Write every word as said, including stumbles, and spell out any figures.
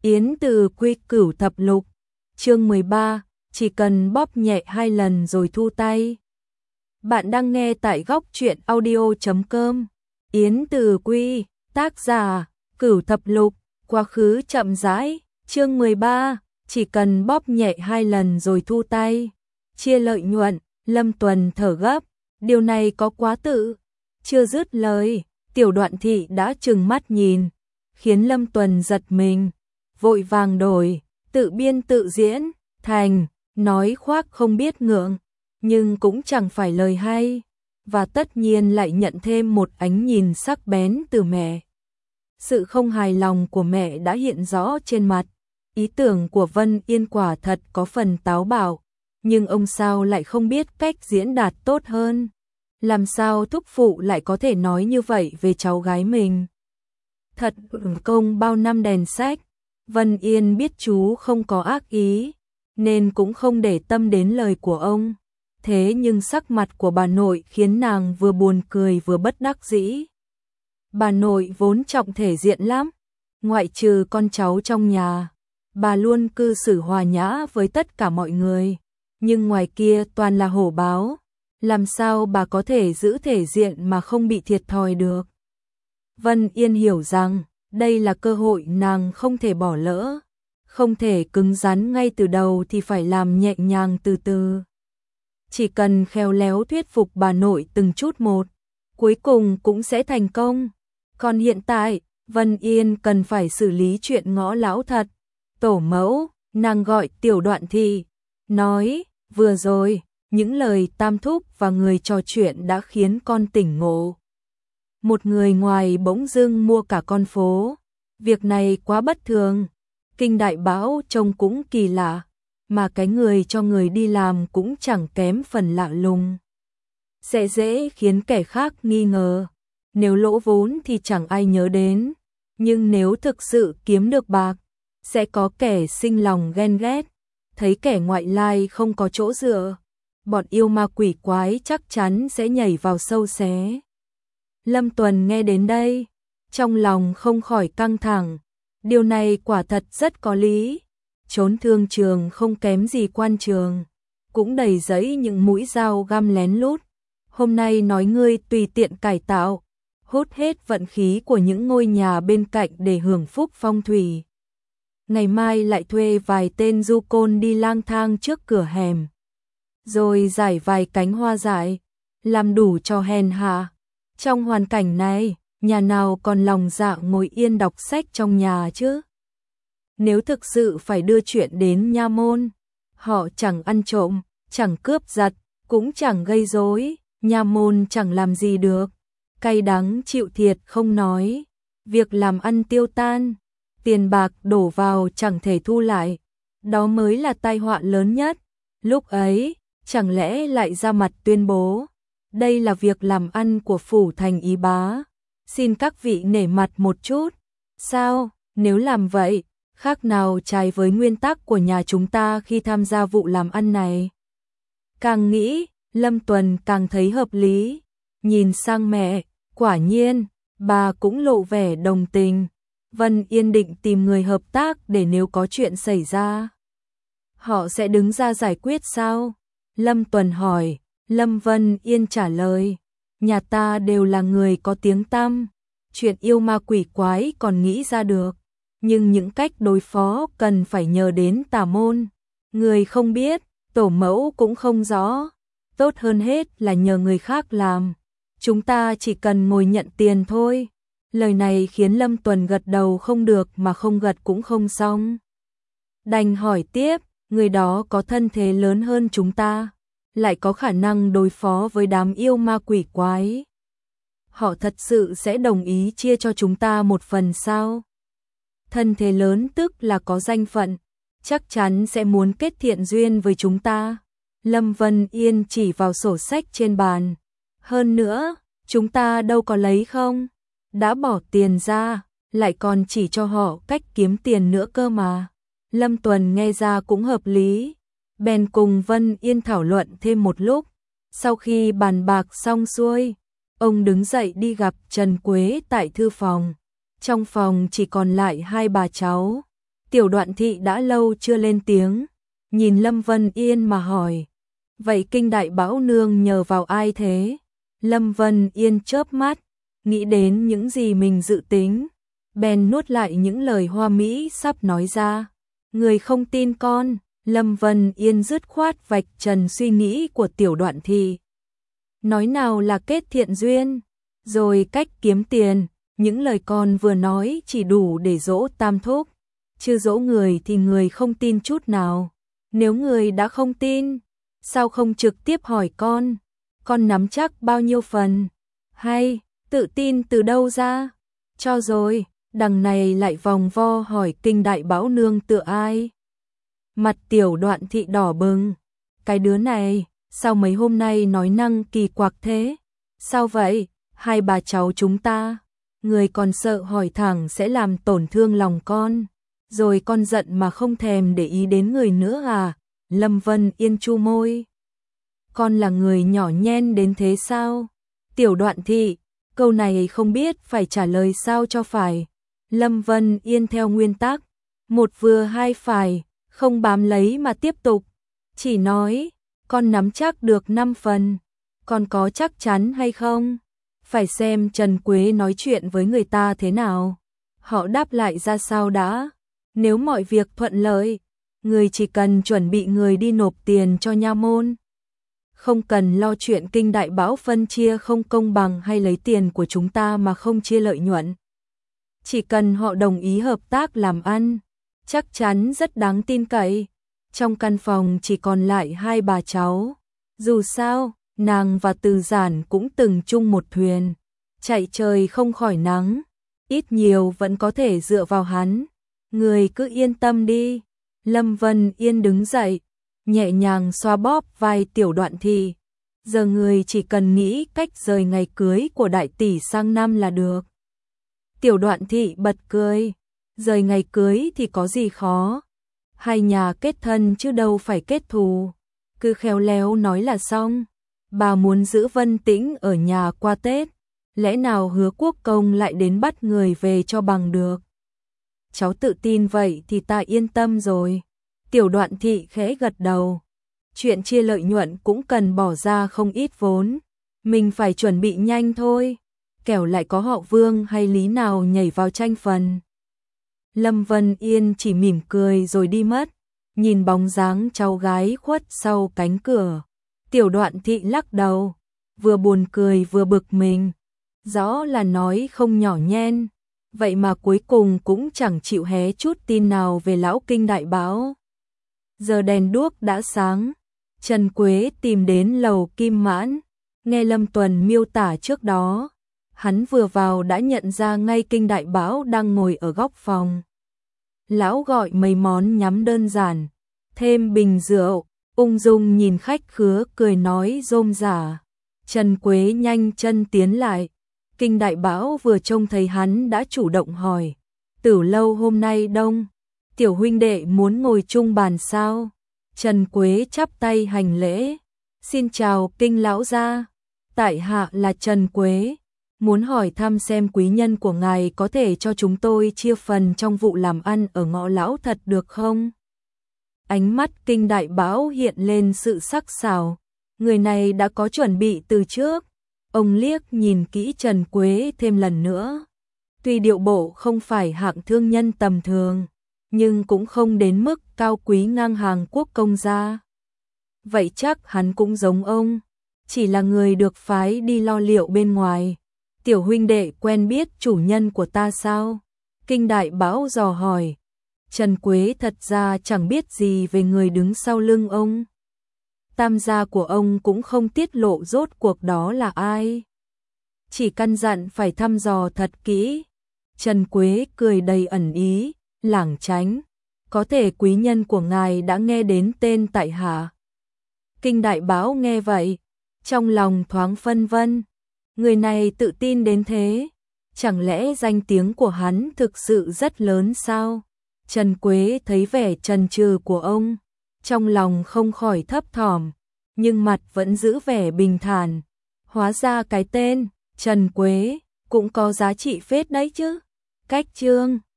Yến Từ Quy Cửu Thập Lục, chương mười ba, chỉ cần bóp nhẹ hai lần rồi thu tay. Bạn đang nghe tại góc truyện audio chấm com. Yến Từ Quy, tác giả, Cửu Thập Lục, quá khứ chậm rãi, chương mười ba, chỉ cần bóp nhẹ hai lần rồi thu tay. Chia lợi nhuận, Lâm Tuần thở gấp, điều này có quá tự. Chưa dứt lời, Tiểu Đoạn Thị đã trừng mắt nhìn, khiến Lâm Tuần giật mình, vội vàng đổi, tự biên tự diễn, thành, nói khoác không biết ngượng, nhưng cũng chẳng phải lời hay, và tất nhiên lại nhận thêm một ánh nhìn sắc bén từ mẹ. Sự không hài lòng của mẹ đã hiện rõ trên mặt, ý tưởng của Vân Yên quả thật có phần táo bạo, nhưng ông sao lại không biết cách diễn đạt tốt hơn. Làm sao thúc phụ lại có thể nói như vậy về cháu gái mình? Thật uổng công bao năm đèn sách. Vân Yên biết chú không có ác ý, nên cũng không để tâm đến lời của ông. Thế nhưng sắc mặt của bà nội khiến nàng vừa buồn cười vừa bất đắc dĩ. Bà nội vốn trọng thể diện lắm, ngoại trừ con cháu trong nhà, bà luôn cư xử hòa nhã với tất cả mọi người, nhưng ngoài kia toàn là hổ báo, làm sao bà có thể giữ thể diện mà không bị thiệt thòi được. Vân Yên hiểu rằng đây là cơ hội nàng không thể bỏ lỡ, không thể cứng rắn ngay từ đầu thì phải làm nhẹ nhàng từ từ. Chỉ cần khéo léo thuyết phục bà nội từng chút một, cuối cùng cũng sẽ thành công. Còn hiện tại, Vân Yên cần phải xử lý chuyện ngõ lão thật. Tổ mẫu, nàng gọi Tiểu Đoạn Thị, nói, vừa rồi, những lời tam thúc và người trò chuyện đã khiến con tỉnh ngộ. Một người ngoài bỗng dưng mua cả con phố, việc này quá bất thường. Kinh đại bão trông cũng kỳ lạ, mà cái người cho người đi làm cũng chẳng kém phần lạ lùng. Sẽ dễ khiến kẻ khác nghi ngờ, nếu lỗ vốn thì chẳng ai nhớ đến, nhưng nếu thực sự kiếm được bạc, sẽ có kẻ sinh lòng ghen ghét, thấy kẻ ngoại lai không có chỗ dựa, bọn yêu ma quỷ quái chắc chắn sẽ nhảy vào sâu xé. Lâm Tuần nghe đến đây, trong lòng không khỏi căng thẳng, điều này quả thật rất có lý. Trốn thương trường không kém gì quan trường, cũng đầy giấy những mũi dao găm lén lút. Hôm nay nói ngươi tùy tiện cải tạo, hút hết vận khí của những ngôi nhà bên cạnh để hưởng phúc phong thủy. Ngày mai lại thuê vài tên du côn đi lang thang trước cửa hẻm, rồi giải vài cánh hoa dại, làm đủ cho hèn hạ. Trong hoàn cảnh này, nhà nào còn lòng dạ ngồi yên đọc sách trong nhà chứ? Nếu thực sự phải đưa chuyện đến nha môn, họ chẳng ăn trộm, chẳng cướp giật, cũng chẳng gây rối, nha môn chẳng làm gì được. Cay đắng chịu thiệt không nói, việc làm ăn tiêu tan, tiền bạc đổ vào chẳng thể thu lại, đó mới là tai họa lớn nhất. Lúc ấy, chẳng lẽ lại ra mặt tuyên bố, đây là việc làm ăn của phủ thành Ý Bá, xin các vị nể mặt một chút. Sao, nếu làm vậy, khác nào trái với nguyên tắc của nhà chúng ta khi tham gia vụ làm ăn này? Càng nghĩ, Lâm Tuần càng thấy hợp lý. Nhìn sang mẹ, quả nhiên, bà cũng lộ vẻ đồng tình. Vân Yên định tìm người hợp tác để nếu có chuyện xảy ra, họ sẽ đứng ra giải quyết sao? Lâm Tuần hỏi. Lâm Vân Yên trả lời, nhà ta đều là người có tiếng tăm, chuyện yêu ma quỷ quái còn nghĩ ra được, nhưng những cách đối phó cần phải nhờ đến tà môn. Người không biết, tổ mẫu cũng không rõ, tốt hơn hết là nhờ người khác làm, chúng ta chỉ cần ngồi nhận tiền thôi. Lời này khiến Lâm Tuần gật đầu không được mà không gật cũng không xong. Đành hỏi tiếp, người đó có thân thế lớn hơn chúng ta, lại có khả năng đối phó với đám yêu ma quỷ quái. Họ thật sự sẽ đồng ý chia cho chúng ta một phần sao? Thân thế lớn tức là có danh phận, chắc chắn sẽ muốn kết thiện duyên với chúng ta. Lâm Vân Yên chỉ vào sổ sách trên bàn. Hơn nữa, chúng ta đâu có lấy không? Đã bỏ tiền ra, lại còn chỉ cho họ cách kiếm tiền nữa cơ mà. Lâm Tuần nghe ra cũng hợp lý, bèn cùng Vân Yên thảo luận thêm một lúc. Sau khi bàn bạc xong xuôi, ông đứng dậy đi gặp Trần Quế tại thư phòng. Trong phòng chỉ còn lại hai bà cháu. Tiểu Đoạn Thị đã lâu chưa lên tiếng, nhìn Lâm Vân Yên mà hỏi, vậy Kinh Đại Bão Nương nhờ vào ai thế? Lâm Vân Yên chớp mắt, nghĩ đến những gì mình dự tính, bèn nuốt lại những lời hoa mỹ sắp nói ra. Người không tin con, Lâm Vân Yên dứt khoát vạch trần suy nghĩ của Tiểu Đoạn Thị. Nói nào là kết thiện duyên, rồi cách kiếm tiền, những lời con vừa nói chỉ đủ để dỗ Tam Thúc, chứ dỗ người thì người không tin chút nào. Nếu người đã không tin, sao không trực tiếp hỏi con, con nắm chắc bao nhiêu phần, hay tự tin từ đâu ra? Cho rồi, đằng này lại vòng vo hỏi Kinh Đại Bão Nương tựa ai. Mặt Tiểu Đoạn Thị đỏ bừng, cái đứa này, sao mấy hôm nay nói năng kỳ quặc thế? Sao vậy, hai bà cháu chúng ta, người còn sợ hỏi thẳng sẽ làm tổn thương lòng con, rồi con giận mà không thèm để ý đến người nữa à? Lâm Vân Yên chu môi. Con là người nhỏ nhen đến thế sao? Tiểu Đoạn Thị, câu này không biết phải trả lời sao cho phải. Lâm Vân Yên theo nguyên tắc, một vừa hai phải, không bám lấy mà tiếp tục. Chỉ nói, con nắm chắc được năm phần, con có chắc chắn hay không? Phải xem Trần Quế nói chuyện với người ta thế nào, họ đáp lại ra sao đã. Nếu mọi việc thuận lợi, người chỉ cần chuẩn bị người đi nộp tiền cho nha môn. Không cần lo chuyện Kinh Đại Bão phân chia không công bằng hay lấy tiền của chúng ta mà không chia lợi nhuận. Chỉ cần họ đồng ý hợp tác làm ăn, chắc chắn rất đáng tin cậy. Trong căn phòng chỉ còn lại hai bà cháu. Dù sao, nàng và Từ Giản cũng từng chung một thuyền, chạy trời không khỏi nắng, ít nhiều vẫn có thể dựa vào hắn. Người cứ yên tâm đi. Lâm Vân Yên đứng dậy, nhẹ nhàng xoa bóp vai Tiểu Đoạn Thị. Giờ người chỉ cần nghĩ cách rời ngày cưới của đại tỷ sang năm là được. Tiểu Đoạn Thị bật cười, rời ngày cưới thì có gì khó, hai nhà kết thân chứ đâu phải kết thù, cứ khéo léo nói là xong. Bà muốn giữ Vân Tĩnh ở nhà qua Tết, lẽ nào Hứa Quốc Công lại đến bắt người về cho bằng được. Cháu tự tin vậy thì ta yên tâm rồi. Tiểu Đoạn Thị khẽ gật đầu. Chuyện chia lợi nhuận cũng cần bỏ ra không ít vốn, mình phải chuẩn bị nhanh thôi, kẻo lại có họ Vương hay Lý nào nhảy vào tranh phần. Lâm Vân Yên chỉ mỉm cười rồi đi mất, nhìn bóng dáng cháu gái khuất sau cánh cửa. Tiểu Đoạn Thị lắc đầu, vừa buồn cười vừa bực mình, rõ là nói không nhỏ nhen, vậy mà cuối cùng cũng chẳng chịu hé chút tin nào về lão Kinh Đại Bão. Giờ đèn đuốc đã sáng, Trần Quế tìm đến lầu Kim Mãn, nghe Lâm Tuần miêu tả trước đó, hắn vừa vào đã nhận ra ngay Kinh Đại Bão đang ngồi ở góc phòng. Lão gọi mấy món nhắm đơn giản, thêm bình rượu, ung dung nhìn khách khứa cười nói rôm rả. Trần Quế nhanh chân tiến lại, Kinh Đại Bão vừa trông thấy hắn đã chủ động hỏi, Tử Lâu hôm nay đông, tiểu huynh đệ muốn ngồi chung bàn sao? Trần Quế chắp tay hành lễ, xin chào Kinh lão gia, tại hạ là Trần Quế, muốn hỏi thăm xem quý nhân của ngài có thể cho chúng tôi chia phần trong vụ làm ăn ở Ngõ Lão thật được không? Ánh mắt Kinh Đại Bão hiện lên sự sắc sảo, người này đã có chuẩn bị từ trước. Ông liếc nhìn kỹ Trần Quế thêm lần nữa. Tuy điệu bộ không phải hạng thương nhân tầm thường, nhưng cũng không đến mức cao quý ngang hàng quốc công gia. Vậy chắc hắn cũng giống ông, chỉ là người được phái đi lo liệu bên ngoài. Tiểu huynh đệ quen biết chủ nhân của ta sao? Kinh Đại Bão dò hỏi. Trần Quế thật ra chẳng biết gì về người đứng sau lưng ông. Tam gia của ông cũng không tiết lộ rốt cuộc đó là ai. Chỉ căn dặn phải thăm dò thật kỹ. Trần Quế cười đầy ẩn ý, lảng tránh. Có thể quý nhân của ngài đã nghe đến tên tại hạ. Kinh Đại Bão nghe vậy, trong lòng thoáng phân vân. Người này tự tin đến thế, chẳng lẽ danh tiếng của hắn thực sự rất lớn sao? Trần Quế thấy vẻ chần chừ của ông, trong lòng không khỏi thấp thỏm, nhưng mặt vẫn giữ vẻ bình thản. Hóa ra cái tên Trần Quế cũng có giá trị phết đấy chứ. Cách chương